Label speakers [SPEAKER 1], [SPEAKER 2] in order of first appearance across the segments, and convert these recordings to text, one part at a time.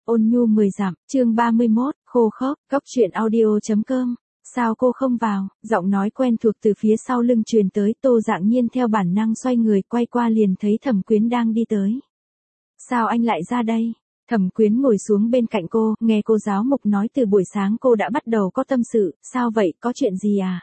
[SPEAKER 1] Ôn nhu 10 dặm, chương 31, khô khốc, cốc truyện audio.com. Sao cô không vào? Giọng nói quen thuộc từ phía sau lưng truyền tới. Tô Dạng Nhiên theo bản năng xoay người quay qua liền thấy Thẩm Quyến đang đi tới. Sao anh lại ra đây? Thẩm Quyến ngồi xuống bên cạnh cô, nghe cô giáo mục nói từ buổi sáng cô đã bắt đầu có tâm sự. Sao vậy, có chuyện gì à?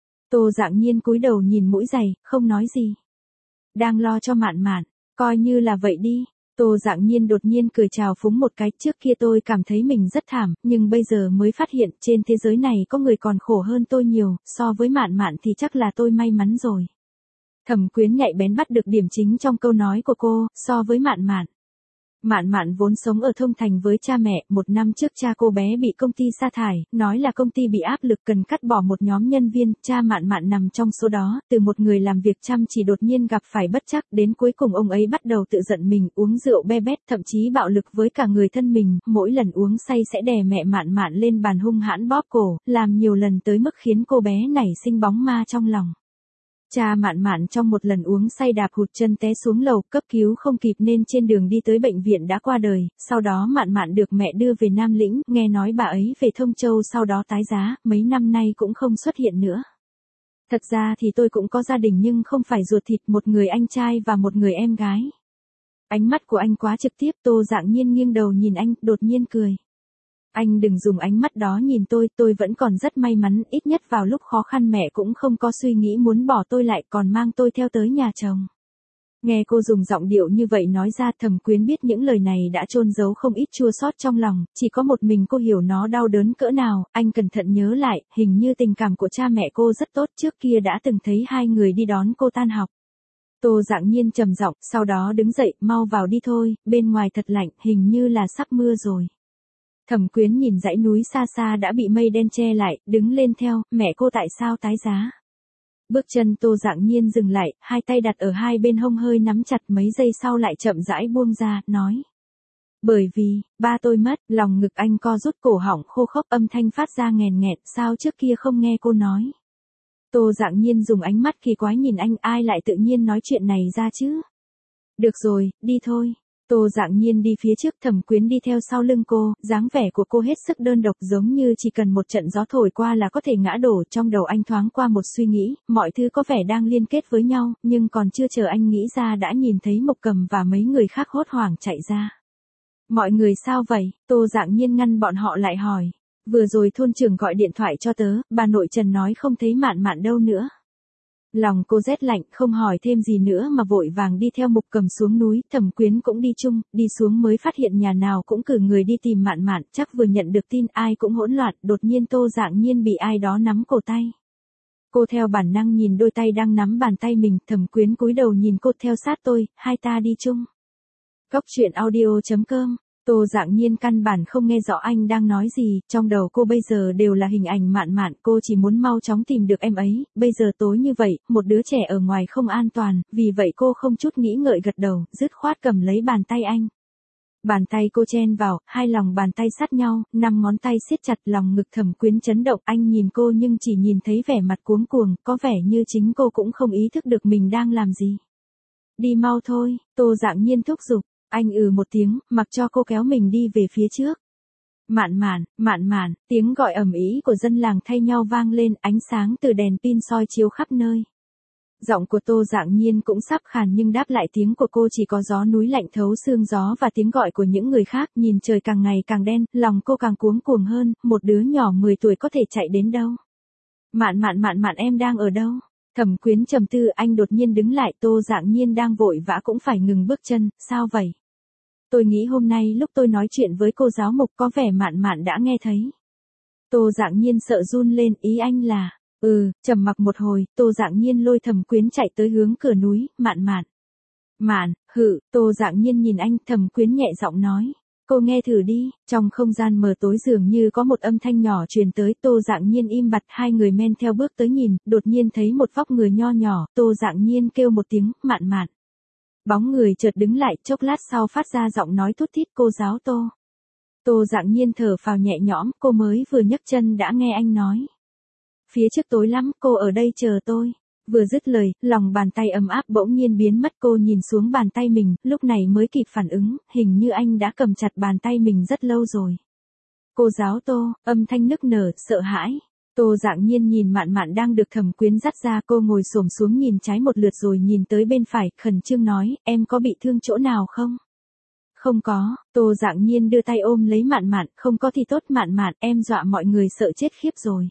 [SPEAKER 1] Tô Dạng Nhiên cúi đầu nhìn mũi giày, không nói gì. Đang lo cho Mạn Mạn, coi như là vậy đi. Tô Dạng Nhiên đột nhiên cười chào phúng một cái. Trước kia tôi cảm thấy mình rất thảm, nhưng bây giờ mới phát hiện trên thế giới này có người còn khổ hơn tôi nhiều, so với Mạn Mạn thì chắc là tôi may mắn rồi. Thẩm Quyến nhạy bén bắt được điểm chính trong câu nói của cô, so với Mạn Mạn. Mạn Mạn vốn sống ở Thông Thành với cha mẹ, 1 năm trước cha cô bé bị công ty sa thải, nói là công ty bị áp lực cần cắt bỏ một nhóm nhân viên, cha Mạn Mạn nằm trong số đó, từ một người làm việc chăm chỉ đột nhiên gặp phải bất trắc, đến cuối cùng ông ấy bắt đầu tự giận mình, uống rượu be bét, thậm chí bạo lực với cả người thân mình, mỗi lần uống say sẽ đè mẹ Mạn Mạn lên bàn hung hãn bóp cổ, làm nhiều lần tới mức khiến cô bé nảy sinh bóng ma trong lòng. Cha Mạn Mạn trong một lần uống say đạp hụt chân té xuống lầu, cấp cứu không kịp nên trên đường đi tới bệnh viện đã qua đời, sau đó Mạn Mạn được mẹ đưa về Nam Lĩnh, nghe nói bà ấy về Thông Châu sau đó tái giá, mấy năm nay cũng không xuất hiện nữa. Thật ra thì tôi cũng có gia đình nhưng không phải ruột thịt, một người anh trai và một người em gái. Ánh mắt của anh quá trực tiếp. Tô Dạng Nhiên nghiêng đầu nhìn anh, đột nhiên cười. Anh đừng dùng ánh mắt đó nhìn tôi vẫn còn rất may mắn, ít nhất vào lúc khó khăn mẹ cũng không có suy nghĩ muốn bỏ tôi lại, còn mang tôi theo tới nhà chồng. Nghe cô dùng giọng điệu như vậy nói ra, Thẩm Quyến biết những lời này đã chôn giấu không ít chua xót trong lòng, chỉ có một mình cô hiểu nó đau đớn cỡ nào. Anh cẩn thận nhớ lại, hình như tình cảm của cha mẹ cô rất tốt, trước kia đã từng thấy hai người đi đón cô tan học. Tô Dạng Nhiên trầm giọng, sau đó đứng dậy, mau vào đi thôi, bên ngoài thật lạnh, hình như là sắp mưa rồi. Thẩm Quyến nhìn dãy núi xa xa đã bị mây đen che lại, đứng lên theo, mẹ cô tại sao tái giá? Bước chân Tô Dạng Nhiên dừng lại, hai tay đặt ở hai bên hông hơi nắm chặt, mấy giây sau lại chậm rãi buông ra, nói. Bởi vì, ba tôi mất, lòng ngực anh co rút, cổ họng khô khốc, âm thanh phát ra nghèn nghẹt, sao trước kia không nghe cô nói? Tô Dạng Nhiên dùng ánh mắt kỳ quái nhìn anh, ai lại tự nhiên nói chuyện này ra chứ? Được rồi, đi thôi. Tô Dạng Nhiên đi phía trước, Thẩm Quyến đi theo sau lưng cô, dáng vẻ của cô hết sức đơn độc, giống như chỉ cần một trận gió thổi qua là có thể ngã đổ. Trong đầu anh thoáng qua một suy nghĩ, mọi thứ có vẻ đang liên kết với nhau, nhưng còn chưa chờ anh nghĩ ra đã nhìn thấy Mộc Cầm và mấy người khác hốt hoảng chạy ra. Mọi người sao vậy? Tô Dạng Nhiên ngăn bọn họ lại hỏi. Vừa rồi thôn trưởng gọi điện thoại cho tớ, bà nội Trần nói không thấy Mạn Mạn đâu nữa. Lòng cô rét lạnh, không hỏi thêm gì nữa mà vội vàng đi theo Mục Cầm xuống núi. Thẩm Quyến cũng đi chung, đi xuống mới phát hiện nhà nào cũng cử người đi tìm Mạn Mạn, chắc vừa nhận được tin ai cũng hỗn loạn. Đột nhiên Tô Dạng Nhiên bị ai đó nắm cổ tay. Cô theo bản năng nhìn đôi tay đang nắm bàn tay mình, Thẩm Quyến cúi đầu nhìn cô, theo sát tôi, hai ta đi chung. Cốc truyện audio.com. Tô Dạng Nhiên căn bản không nghe rõ anh đang nói gì, trong đầu cô bây giờ đều là hình ảnh Mạn Mạn, cô chỉ muốn mau chóng tìm được em ấy, bây giờ tối như vậy, một đứa trẻ ở ngoài không an toàn, vì vậy cô không chút nghĩ ngợi gật đầu, dứt khoát cầm lấy bàn tay anh. Bàn tay cô chen vào, hai lòng bàn tay sát nhau, 5 ngón tay siết chặt, lòng ngực Thẩm Quyến chấn động, anh nhìn cô nhưng chỉ nhìn thấy vẻ mặt cuống cuồng, có vẻ như chính cô cũng không ý thức được mình đang làm gì. Đi mau thôi, Tô Dạng Nhiên thúc giục. Anh một tiếng, mặc cho cô kéo mình đi về phía trước. Mạn Mạn, Mạn Mạn, tiếng gọi ầm ĩ của dân làng thay nhau vang lên, ánh sáng từ đèn pin soi chiếu khắp nơi. Giọng của Tô Dạng Nhiên cũng sắp khàn nhưng đáp lại tiếng của cô chỉ có gió núi lạnh thấu xương gió và tiếng gọi của những người khác. Nhìn trời càng ngày càng đen, lòng cô càng cuống cuồng hơn, một đứa nhỏ 10 tuổi có thể chạy đến đâu? Mạn Mạn, Mạn Mạn, em đang ở đâu? Thẩm Quyến trầm tư, anh đột nhiên đứng lại. Tô Dạng Nhiên đang vội vã cũng phải ngừng bước chân, sao vậy? Tôi nghĩ hôm nay lúc tôi nói chuyện với cô giáo mục có vẻ Mạn Mạn đã nghe thấy. Tô Dạng Nhiên sợ run lên, ý anh là, trầm mặc một hồi, Tô Dạng Nhiên lôi Thẩm Quyến chạy tới hướng cửa núi. Mạn Mạn. Mạn, Tô Dạng Nhiên nhìn anh, Thẩm Quyến nhẹ giọng nói. Cô nghe thử đi, trong không gian mờ tối dường như có một âm thanh nhỏ truyền tới. Tô Dạng Nhiên im bặt, hai người men theo bước tới nhìn, đột nhiên thấy một vóc người nho nhỏ, Tô Dạng Nhiên kêu một tiếng, Mạn Mạn. Bóng người chợt đứng lại, chốc lát sau phát ra giọng nói thút thít, cô giáo Tô. Tô Dạng Nhiên thở phào nhẹ nhõm, cô mới vừa nhấc chân đã nghe anh nói. Phía trước tối lắm, cô ở đây chờ tôi. Vừa dứt lời, lòng bàn tay ấm áp bỗng nhiên biến mất, cô nhìn xuống bàn tay mình, lúc này mới kịp phản ứng, hình như anh đã cầm chặt bàn tay mình rất lâu rồi. Cô giáo Tô, âm thanh nức nở, sợ hãi. Tô Dạng Nhiên nhìn Mạn Mạn đang được Thẩm Quyến dắt ra, cô ngồi xổm xuống nhìn trái một lượt rồi nhìn tới bên phải, khẩn trương nói, em có bị thương chỗ nào không? Không có, Tô Dạng Nhiên đưa tay ôm lấy Mạn Mạn, không có thì tốt Mạn Mạn, em dọa mọi người sợ chết khiếp rồi.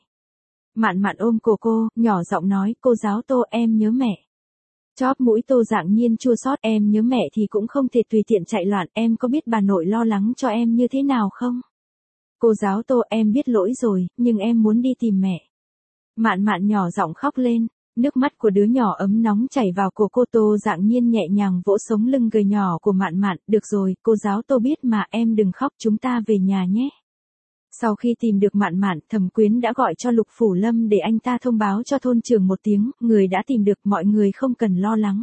[SPEAKER 1] Mạn Mạn ôm cổ cô, nhỏ giọng nói, cô giáo Tô em nhớ mẹ. Chóp mũi Tô Dạng Nhiên chua xót, em nhớ mẹ thì cũng không thể tùy tiện chạy loạn, em có biết bà nội lo lắng cho em như thế nào không? Cô giáo Tô em biết lỗi rồi, nhưng em muốn đi tìm mẹ. Mạn Mạn nhỏ giọng khóc lên, nước mắt của đứa nhỏ ấm nóng chảy vào cổ cô. Tô Dạng Nhiên nhẹ nhàng vỗ sống lưng gầy nhỏ của Mạn Mạn, được rồi, cô giáo Tô biết mà, em đừng khóc, chúng ta về nhà nhé. Sau khi tìm được Mạn Mạn, Thẩm Quyến đã gọi cho Lục Phủ Lâm để anh ta thông báo cho thôn trưởng một tiếng, người đã tìm được, mọi người không cần lo lắng.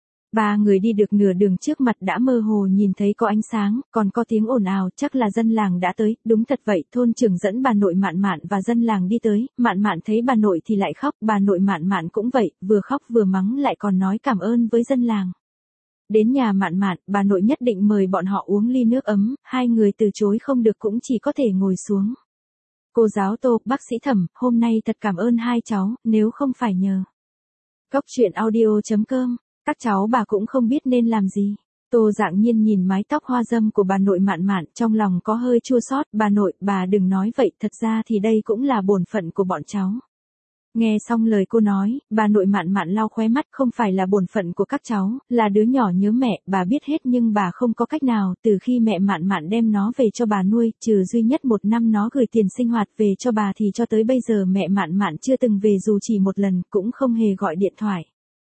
[SPEAKER 1] Ba người đi được nửa đường trước mặt đã mơ hồ nhìn thấy có ánh sáng, còn có tiếng ồn ào, chắc là dân làng đã tới. Đúng thật vậy, thôn trưởng dẫn bà nội Mạn Mạn và dân làng đi tới. Mạn Mạn thấy bà nội thì lại khóc, bà nội Mạn Mạn cũng vậy, vừa khóc vừa mắng lại còn nói cảm ơn với dân làng. Đến nhà Mạn Mạn, bà nội nhất định mời bọn họ uống ly nước ấm, hai người từ chối không được cũng chỉ có thể ngồi xuống. Cô giáo Tô, bác sĩ Thẩm, hôm nay thật cảm ơn hai cháu, nếu không phải nhờ Cốc Truyện Audio.com, các cháu bà cũng không biết nên làm gì. Tô Dạng Nhiên nhìn mái tóc hoa dâm của bà nội Mạn Mạn, trong lòng có hơi chua xót, bà nội, bà đừng nói vậy, thật ra thì đây cũng là bổn phận của bọn cháu. Nghe xong lời cô nói, bà nội Mạn Mạn lau khóe mắt, không phải là bổn phận của các cháu, là đứa nhỏ nhớ mẹ, bà biết hết nhưng bà không có cách nào, từ khi mẹ Mạn Mạn đem nó về cho bà nuôi, trừ duy nhất một năm nó gửi tiền sinh hoạt về cho bà thì cho tới bây giờ mẹ Mạn Mạn chưa từng về dù chỉ một lần, cũng không hề gọi điện thoại.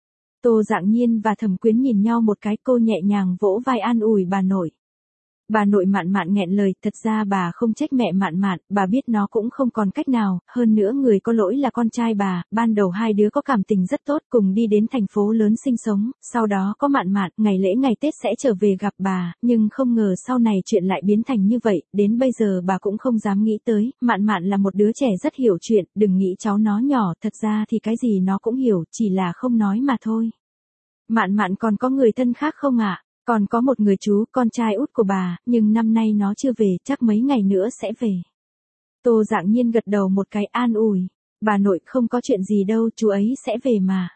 [SPEAKER 1] Tô Dạng Nhiên và Thẩm Quyến nhìn nhau một cái, cô nhẹ nhàng vỗ vai an ủi bà nội. Bà nội Mạn Mạn nghẹn lời, thật ra bà không trách mẹ Mạn Mạn, bà biết nó cũng không còn cách nào, hơn nữa người có lỗi là con trai bà, ban đầu hai đứa có cảm tình rất tốt, cùng đi đến thành phố lớn sinh sống, sau đó có Mạn Mạn, ngày lễ ngày Tết sẽ trở về gặp bà, nhưng không ngờ sau này chuyện lại biến thành như vậy, đến bây giờ bà cũng không dám nghĩ tới, Mạn Mạn là một đứa trẻ rất hiểu chuyện, đừng nghĩ cháu nó nhỏ, thật ra thì cái gì nó cũng hiểu, chỉ là không nói mà thôi. Mạn Mạn còn có người thân khác không ạ? Còn có một người chú, con trai út của bà, nhưng năm nay nó chưa về, chắc mấy ngày nữa sẽ về. Tô Dạng Nhiên gật đầu một cái an ủi. Bà nội không có chuyện gì đâu, chú ấy sẽ về mà.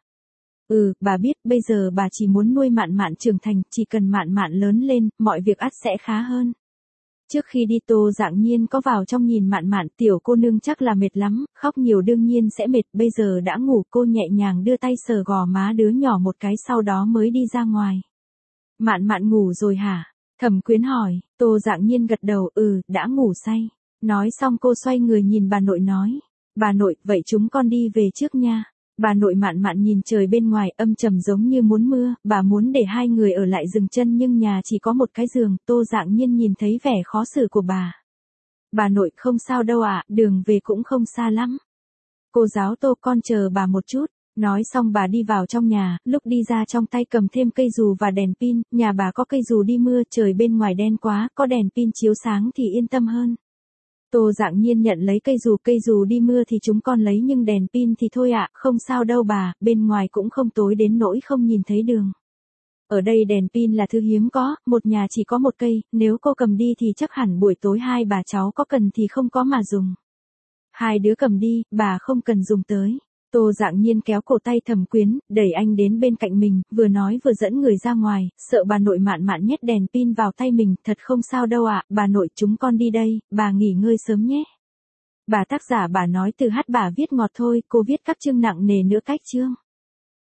[SPEAKER 1] Bà biết, bây giờ bà chỉ muốn nuôi Mạn Mạn trưởng thành, chỉ cần Mạn Mạn lớn lên, mọi việc ắt sẽ khá hơn. Trước khi đi Tô Dạng Nhiên có vào trong nhìn Mạn Mạn, tiểu cô nương chắc là mệt lắm, khóc nhiều đương nhiên sẽ mệt, bây giờ đã ngủ, cô nhẹ nhàng đưa tay sờ gò má đứa nhỏ một cái sau đó mới đi ra ngoài. Mạn Mạn ngủ rồi hả? Thẩm Quyến hỏi. Tô Dạng Nhiên gật đầu, đã ngủ say. Nói xong cô xoay người nhìn bà nội nói. Bà nội, vậy chúng con đi về trước nha. Bà nội Mạn Mạn nhìn trời bên ngoài âm trầm giống như muốn mưa, bà muốn để hai người ở lại dừng chân nhưng nhà chỉ có một cái giường, Tô Dạng Nhiên nhìn thấy vẻ khó xử của bà. Bà nội, không sao đâu ạ, đường về cũng không xa lắm. Cô giáo Tô, con chờ bà một chút. Nói xong bà đi vào trong nhà, lúc đi ra trong tay cầm thêm cây dù và đèn pin, nhà bà có cây dù đi mưa, trời bên ngoài đen quá, có đèn pin chiếu sáng thì yên tâm hơn. Tô Dạng Nhiên nhận lấy cây dù đi mưa thì chúng con lấy nhưng đèn pin thì thôi ạ, không sao đâu bà, bên ngoài cũng không tối đến nỗi không nhìn thấy đường. Ở đây đèn pin là thứ hiếm có, một nhà chỉ có một cây, nếu cô cầm đi thì chắc hẳn buổi tối hai bà cháu có cần thì không có mà dùng. Hai đứa cầm đi, bà không cần dùng tới. Tô Dạng Nhiên kéo cổ tay Thẩm Quyến, đẩy anh đến bên cạnh mình, vừa nói vừa dẫn người ra ngoài, sợ bà nội Mạn Mạn nhét đèn pin vào tay mình, thật không sao đâu ạ, bà nội chúng con đi đây, bà nghỉ ngơi sớm nhé. Bà tác giả bà nói từ hát bà viết ngọt thôi, cô viết các chương nặng nề nữa cách chương.